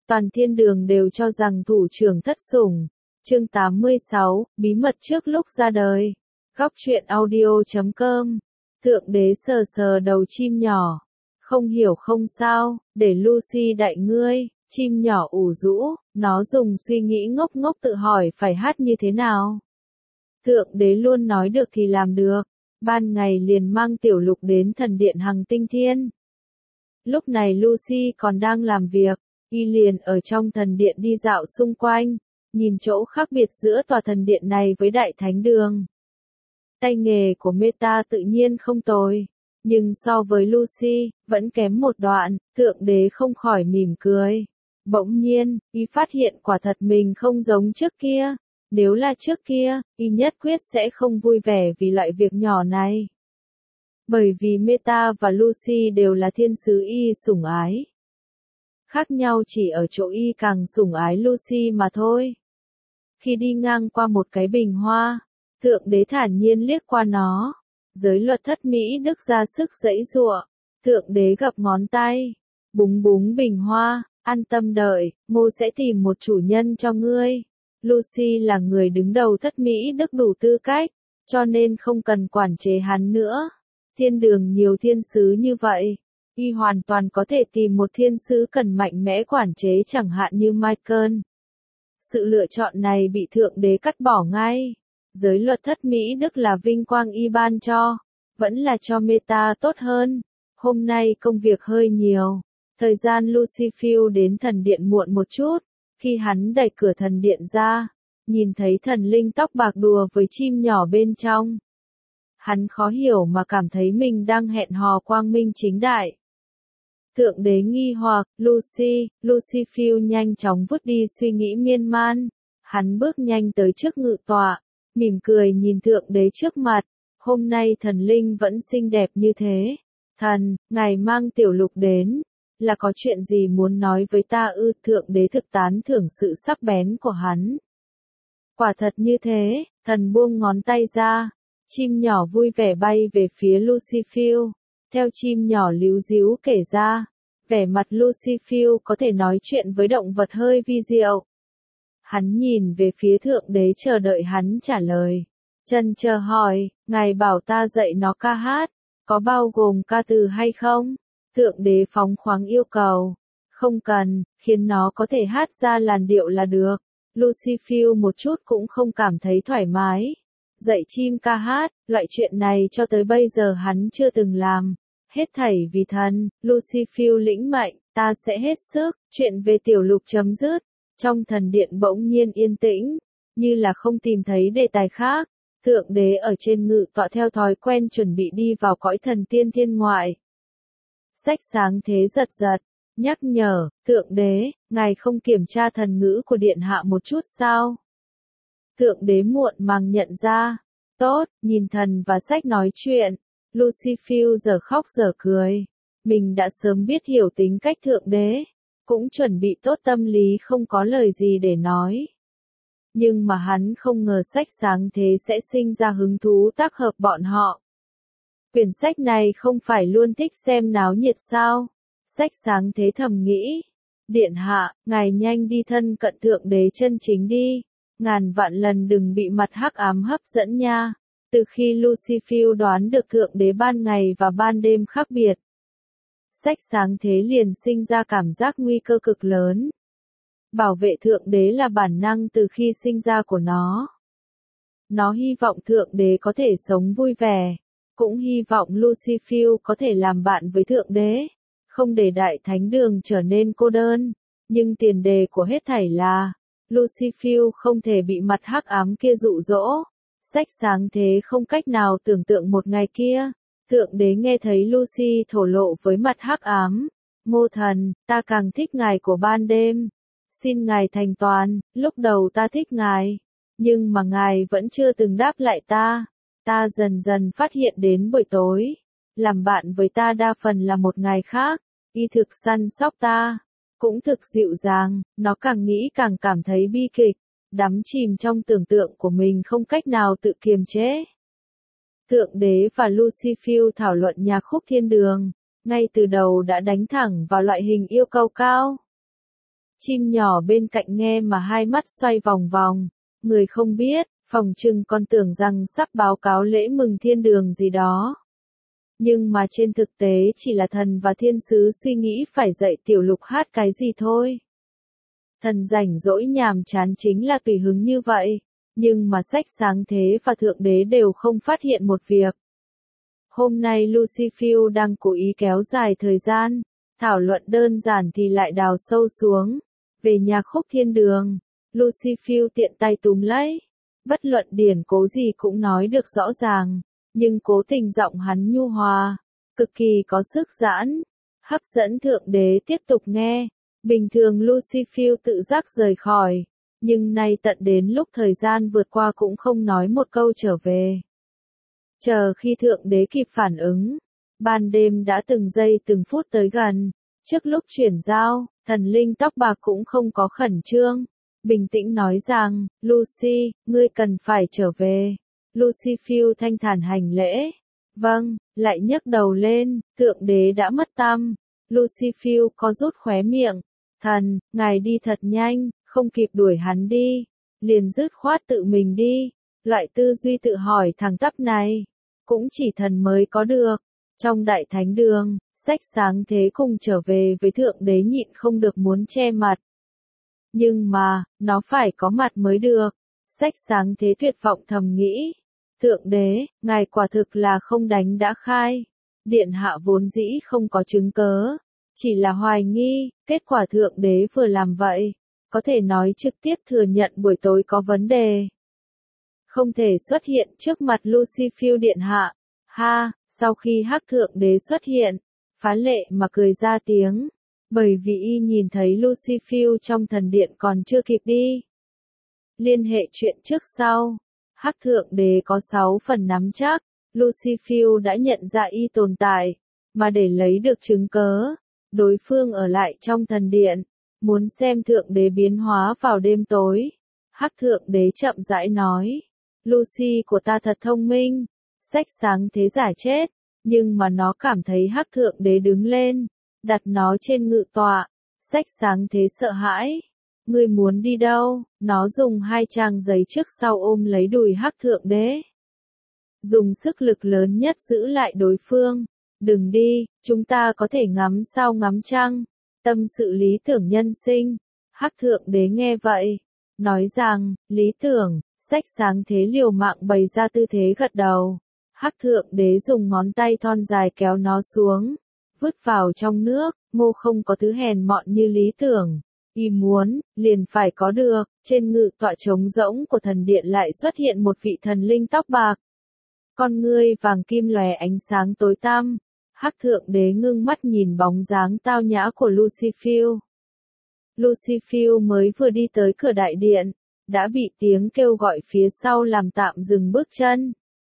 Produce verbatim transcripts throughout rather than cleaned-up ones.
Toàn thiên đường đều cho rằng thủ trưởng thất sủng. Chương tám mươi sáu, bí mật trước lúc ra đời. Góc truyện audio chấm com. Thượng đế sờ sờ đầu chim nhỏ. Không hiểu không sao, để Lucy đạy ngươi. Chim nhỏ ủ rũ, nó dùng suy nghĩ ngốc ngốc tự hỏi phải hát như thế nào. Thượng đế luôn nói được thì làm được. Ban ngày liền mang tiểu lục đến thần điện Hằng Tinh Thiên. Lúc này Lucy còn đang làm việc, y liền ở trong thần điện đi dạo xung quanh, nhìn chỗ khác biệt giữa tòa thần điện này với đại thánh đường. Tay nghề của Meta tự nhiên không tồi, nhưng so với Lucy, vẫn kém một đoạn, thượng đế không khỏi mỉm cười. Bỗng nhiên, y phát hiện quả thật mình không giống trước kia. Nếu là trước kia, y nhất quyết sẽ không vui vẻ vì loại việc nhỏ này. Bởi vì Meta và Lucy đều là thiên sứ y sủng ái. Khác nhau chỉ ở chỗ y càng sủng ái Lucy mà thôi. Khi đi ngang qua một cái bình hoa, thượng đế thản nhiên liếc qua nó. Giới luật thất Mỹ Đức ra sức giãy giụa. Thượng đế gập ngón tay. Búng búng bình hoa, an tâm đợi, Mô sẽ tìm một chủ nhân cho ngươi. Lucy là người đứng đầu thất Mỹ Đức đủ tư cách, cho nên không cần quản chế hắn nữa. Thiên đường nhiều thiên sứ như vậy, y hoàn toàn có thể tìm một thiên sứ cần mạnh mẽ quản chế chẳng hạn như Michael. Sự lựa chọn này bị thượng đế cắt bỏ ngay. Giới luật thất Mỹ Đức là vinh quang y ban cho, vẫn là cho Meta tốt hơn. Hôm nay công việc hơi nhiều, thời gian Lucy phiêu đến thần điện muộn một chút. Khi hắn đẩy cửa thần điện ra, nhìn thấy thần linh tóc bạc đùa với chim nhỏ bên trong. Hắn khó hiểu mà cảm thấy mình đang hẹn hò quang minh chính đại. Thượng đế nghi hoặc, Lucy, Lucy phiêu nhanh chóng vứt đi suy nghĩ miên man. Hắn bước nhanh tới trước ngự tọa, mỉm cười nhìn thượng đế trước mặt. Hôm nay thần linh vẫn xinh đẹp như thế. Thần, ngài mang tiểu lục đến. Là có chuyện gì muốn nói với ta ư? Thượng đế thực tán thưởng sự sắc bén của hắn. Quả thật như thế, thần buông ngón tay ra. Chim nhỏ vui vẻ bay về phía Lucy phiêu. Theo chim nhỏ líu díu kể ra, vẻ mặt Lucy phiêu có thể nói chuyện với động vật hơi vi diệu. Hắn nhìn về phía thượng đế chờ đợi hắn trả lời. Chần chờ hỏi, ngài bảo ta dạy nó ca hát, có bao gồm ca từ hay không? Thượng đế phóng khoáng yêu cầu. Không cần, khiến nó có thể hát ra làn điệu là được. Lucy phiêu một chút cũng không cảm thấy thoải mái. Dạy chim ca hát, loại chuyện này cho tới bây giờ hắn chưa từng làm. Hết thảy vì thần, Lucy phiêu lĩnh mệnh, ta sẽ hết sức. Chuyện về tiểu lục chấm dứt. Trong thần điện bỗng nhiên yên tĩnh, như là không tìm thấy đề tài khác. Thượng đế ở trên ngự tọa theo thói quen chuẩn bị đi vào cõi thần tiên thiên ngoại. Sách sáng thế giật giật, nhắc nhở, thượng đế, ngài không kiểm tra thần ngữ của điện hạ một chút sao? Thượng đế muộn màng nhận ra, tốt, nhìn thần và sách nói chuyện. Lucy phiêu giờ khóc giờ cười. Mình đã sớm biết hiểu tính cách thượng đế, cũng chuẩn bị tốt tâm lý không có lời gì để nói. Nhưng mà hắn không ngờ sách sáng thế sẽ sinh ra hứng thú tác hợp bọn họ. Quyển sách này không phải luôn thích xem náo nhiệt sao? Sách sáng thế thầm nghĩ. Điện hạ, ngài nhanh đi thân cận thượng đế chân chính đi. Ngàn vạn lần đừng bị mặt hắc ám hấp dẫn nha. Từ khi Lucy phiêu đoán được thượng đế ban ngày và ban đêm khác biệt, sách sáng thế liền sinh ra cảm giác nguy cơ cực lớn. Bảo vệ thượng đế là bản năng từ khi sinh ra của nó. Nó hy vọng thượng đế có thể sống vui vẻ. Cũng hy vọng Lucy phiêu có thể làm bạn với thượng đế, không để đại thánh đường trở nên cô đơn. Nhưng tiền đề của hết thảy là, Lucy phiêu không thể bị mặt hắc ám kia dụ dỗ. Sách sáng thế không cách nào tưởng tượng một ngày kia, thượng đế nghe thấy Lucy thổ lộ với mặt hắc ám. Ngô thần, ta càng thích ngài của ban đêm. Xin ngài thành toàn, lúc đầu ta thích ngài, nhưng mà ngài vẫn chưa từng đáp lại ta. Ta dần dần phát hiện đến buổi tối, làm bạn với ta đa phần là một ngày khác. Y thực săn sóc ta, cũng thực dịu dàng. Nó càng nghĩ càng cảm thấy bi kịch, đắm chìm trong tưởng tượng của mình không cách nào tự kiềm chế. Thượng đế và Lucy phiêu thảo luận nhạc khúc thiên đường, ngay từ đầu đã đánh thẳng vào loại hình yêu cầu cao. Chim nhỏ bên cạnh nghe mà hai mắt xoay vòng vòng, người không biết, phòng trừng còn tưởng rằng sắp báo cáo lễ mừng thiên đường gì đó. Nhưng mà trên thực tế chỉ là thần và thiên sứ suy nghĩ phải dạy tiểu lục hát cái gì thôi. Thần rảnh rỗi nhàm chán chính là tùy hứng như vậy, nhưng mà sách sáng thế và thượng đế đều không phát hiện một việc. Hôm nay Lucifer đang cố ý kéo dài thời gian, thảo luận đơn giản thì lại đào sâu xuống. Về nhạc khúc thiên đường, Lucifer tiện tay túm lấy. Bất luận điển cố gì cũng nói được rõ ràng, nhưng cố tình giọng hắn nhu hòa, cực kỳ có sức giãn, hấp dẫn thượng đế tiếp tục nghe. Bình thường Lucifer tự giác rời khỏi, nhưng nay tận đến lúc thời gian vượt qua cũng không nói một câu trở về. Chờ khi thượng đế kịp phản ứng, ban đêm đã từng giây từng phút tới gần, trước lúc chuyển giao, thần linh tóc bạc cũng không có khẩn trương, bình tĩnh nói rằng, Lucy, ngươi cần phải trở về. Lucifer thanh thản hành lễ. Vâng, lại nhấc đầu lên, thượng đế đã mất tăm. Lucifer có rút khóe miệng. Thần, ngài đi thật nhanh, không kịp đuổi hắn đi. Liền dứt khoát tự mình đi. Loại tư duy tự hỏi thẳng tắp này, cũng chỉ thần mới có được. Trong đại thánh đường, sách sáng thế cùng trở về với thượng đế nhịn không được muốn che mặt. Nhưng mà, nó phải có mặt mới được. Sách sáng thế tuyệt vọng thầm nghĩ. Thượng đế, ngài quả thực là không đánh đã khai. Điện hạ vốn dĩ không có chứng cớ. Chỉ là hoài nghi, kết quả thượng đế vừa làm vậy. Có thể nói trực tiếp thừa nhận buổi tối có vấn đề. Không thể xuất hiện trước mặt Lucifer điện hạ. Ha, sau khi hắc thượng đế xuất hiện, phá lệ mà cười ra tiếng. Bởi vì y nhìn thấy Lucifer trong thần điện còn chưa kịp đi. Liên hệ chuyện trước sau. Hắc thượng đế có sáu phần nắm chắc. Lucifer đã nhận ra y tồn tại. Mà để lấy được chứng cớ, đối phương ở lại trong thần điện. Muốn xem thượng đế biến hóa vào đêm tối. Hắc thượng đế chậm rãi nói. Lucy của ta thật thông minh. Sách sáng thế giả chết. Nhưng mà nó cảm thấy hắc thượng đế đứng lên. Đặt nó trên ngự tọa. Sách sáng thế sợ hãi. Ngươi muốn đi đâu? Nó dùng hai trang giấy trước sau ôm lấy đùi hắc thượng đế. Dùng sức lực lớn nhất giữ lại đối phương. Đừng đi, chúng ta có thể ngắm sao ngắm trăng. Tâm sự lý tưởng nhân sinh. Hắc thượng đế nghe vậy. Nói rằng, lý tưởng, sách sáng thế liều mạng bày ra tư thế gật đầu. Hắc thượng đế dùng ngón tay thon dài kéo nó xuống. Vứt vào trong nước, mô không có thứ hèn mọn như lý tưởng. Y muốn, liền phải có được. Trên ngự tọa trống rỗng của thần điện lại xuất hiện một vị thần linh tóc bạc. Con ngươi vàng kim lòe ánh sáng tối tăm. Hắc thượng đế ngưng mắt nhìn bóng dáng tao nhã của Lucifer. Lucifer mới vừa đi tới cửa đại điện, đã bị tiếng kêu gọi phía sau làm tạm dừng bước chân.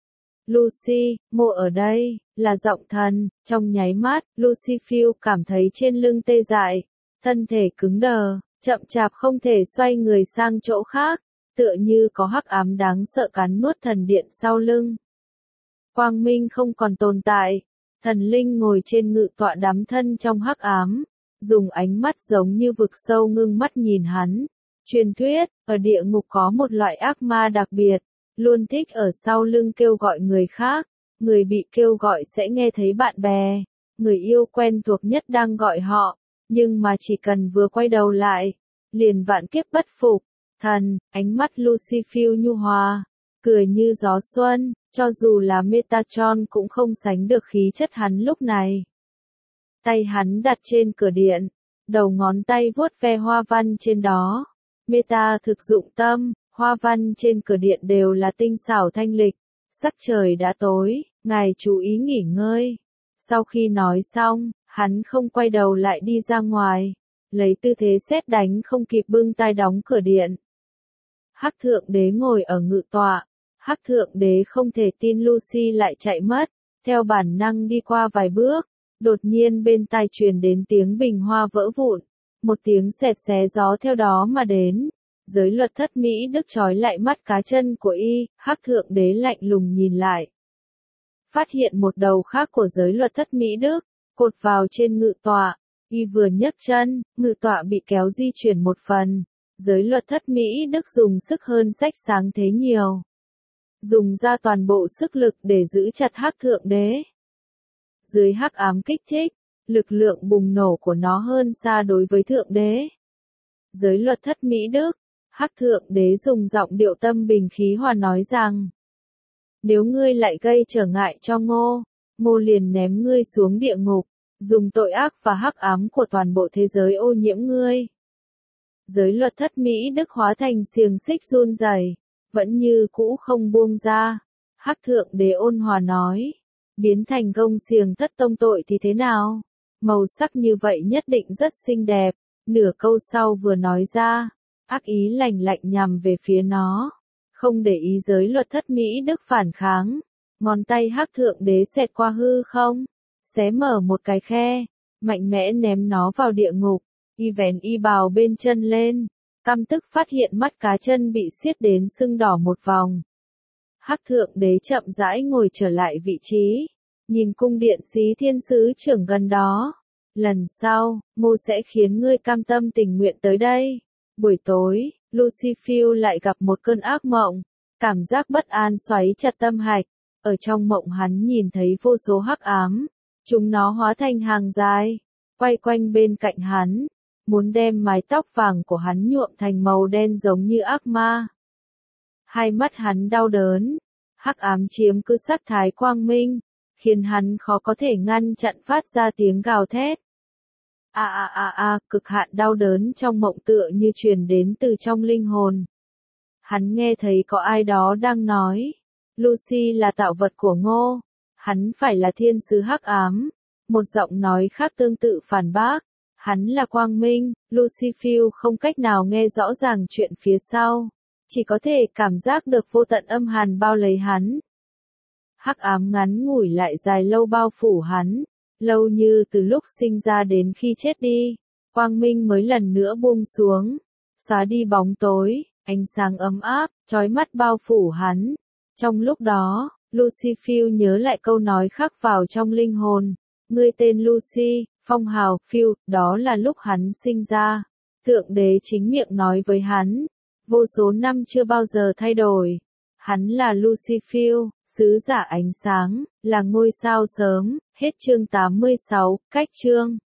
Lucy, mô ở đây, là giọng thần. Trong nháy mắt, Lucifer cảm thấy trên lưng tê dại, thân thể cứng đờ, chậm chạp không thể xoay người sang chỗ khác, tựa như có hắc ám đáng sợ cắn nuốt thần điện sau lưng. Quang minh không còn tồn tại, thần linh ngồi trên ngự tọa đắm thân trong hắc ám, dùng ánh mắt giống như vực sâu ngưng mắt nhìn hắn. Truyền thuyết, ở địa ngục có một loại ác ma đặc biệt, luôn thích ở sau lưng kêu gọi người khác, người bị kêu gọi sẽ nghe thấy bạn bè, người yêu quen thuộc nhất đang gọi họ, nhưng mà chỉ cần vừa quay đầu lại, liền vạn kiếp bất phục. Thần, ánh mắt Lucifer nhu hòa, cười như gió xuân, cho dù là Metatron cũng không sánh được khí chất hắn lúc này. Tay hắn đặt trên cửa điện, đầu ngón tay vuốt ve hoa văn trên đó. Meta thực dụng tâm, hoa văn trên cửa điện đều là tinh xảo thanh lịch. Sắc trời đã tối, ngài chú ý nghỉ ngơi. Sau khi nói xong, hắn không quay đầu lại đi ra ngoài, lấy tư thế sét đánh không kịp bưng tay đóng cửa điện. Hắc thượng đế ngồi ở ngự tọa. Hắc thượng đế không thể tin Lucy lại chạy mất, theo bản năng đi qua vài bước, đột nhiên bên tai truyền đến tiếng bình hoa vỡ vụn, một tiếng xẹt xé gió theo đó mà đến. Giới luật thất Mỹ Đức trói lại mắt cá chân của y, Hắc thượng đế lạnh lùng nhìn lại. Phát hiện một đầu khác của giới luật thất Mỹ Đức, cột vào trên ngự tọa, Y vừa nhấc chân, ngự tọa bị kéo di chuyển một phần. Giới luật thất Mỹ Đức dùng sức hơn sách sáng thế nhiều. Dùng ra toàn bộ sức lực để giữ chặt Hắc Thượng Đế. Dưới hắc ám kích thích, lực lượng bùng nổ của nó hơn xa đối với Thượng Đế. Giới luật thất Mỹ Đức, Hắc Thượng Đế dùng giọng điệu tâm bình khí hòa nói rằng: nếu ngươi lại gây trở ngại cho Ngô, Ngô liền ném ngươi xuống địa ngục, dùng tội ác và hắc ám của toàn bộ thế giới ô nhiễm ngươi. Giới luật thất Mỹ Đức hóa thành xiềng xích run rẩy, vẫn như cũ không buông ra. Hắc Thượng Đế ôn hòa nói: biến thành gông xiềng thất tông tội thì thế nào? Màu sắc như vậy nhất định rất xinh đẹp. Nửa câu sau vừa nói ra, ác ý lạnh lạnh nhằm về phía nó. Không để ý giới luật thất Mỹ Đức phản kháng. Ngón tay Hắc Thượng Đế xẹt qua hư không, xé mở một cái khe, mạnh mẽ ném nó vào địa ngục. Y vén y bào bên chân lên, căm tức phát hiện mắt cá chân bị xiết đến sưng đỏ một vòng. Hắc Thượng Đế chậm rãi ngồi trở lại vị trí, nhìn cung điện Xí Thiên Sứ trưởng gần đó. Lần sau, Ngô sẽ khiến ngươi cam tâm tình nguyện tới đây. Buổi tối, Lucifer lại gặp một cơn ác mộng, cảm giác bất an xoáy chặt tâm hạch. Ở trong mộng hắn nhìn thấy vô số hắc ám, chúng nó hóa thành hàng dài, quay quanh bên cạnh hắn, muốn đem mái tóc vàng của hắn nhuộm thành màu đen giống như ác ma. Hai mắt hắn đau đớn, hắc ám chiếm cứ sắc thái quang minh, khiến hắn khó có thể ngăn chặn phát ra tiếng gào thét. A a a a, cực hạn đau đớn trong mộng tựa như truyền đến từ trong linh hồn. Hắn nghe thấy có ai đó đang nói, Lucy là tạo vật của Ngô, hắn phải là thiên sứ hắc ám. Một giọng nói khác tương tự phản bác, hắn là quang minh. Lucifer không cách nào nghe rõ ràng chuyện phía sau, chỉ có thể cảm giác được vô tận âm hàn bao lấy hắn. Hắc ám ngắn ngủi lại dài lâu bao phủ hắn, lâu như từ lúc sinh ra đến khi chết đi. Quang minh mới lần nữa buông xuống, xóa đi bóng tối, ánh sáng ấm áp, chói mắt bao phủ hắn. Trong lúc đó, Lucifer nhớ lại câu nói khắc vào trong linh hồn. Ngươi tên Lucy, phong hào, Phiêu, đó là lúc hắn sinh ra. Thượng Đế chính miệng nói với hắn, vô số năm chưa bao giờ thay đổi. Hắn là Lucifer, sứ giả ánh sáng, là ngôi sao sớm. Hết chương tám mươi sáu, cách chương.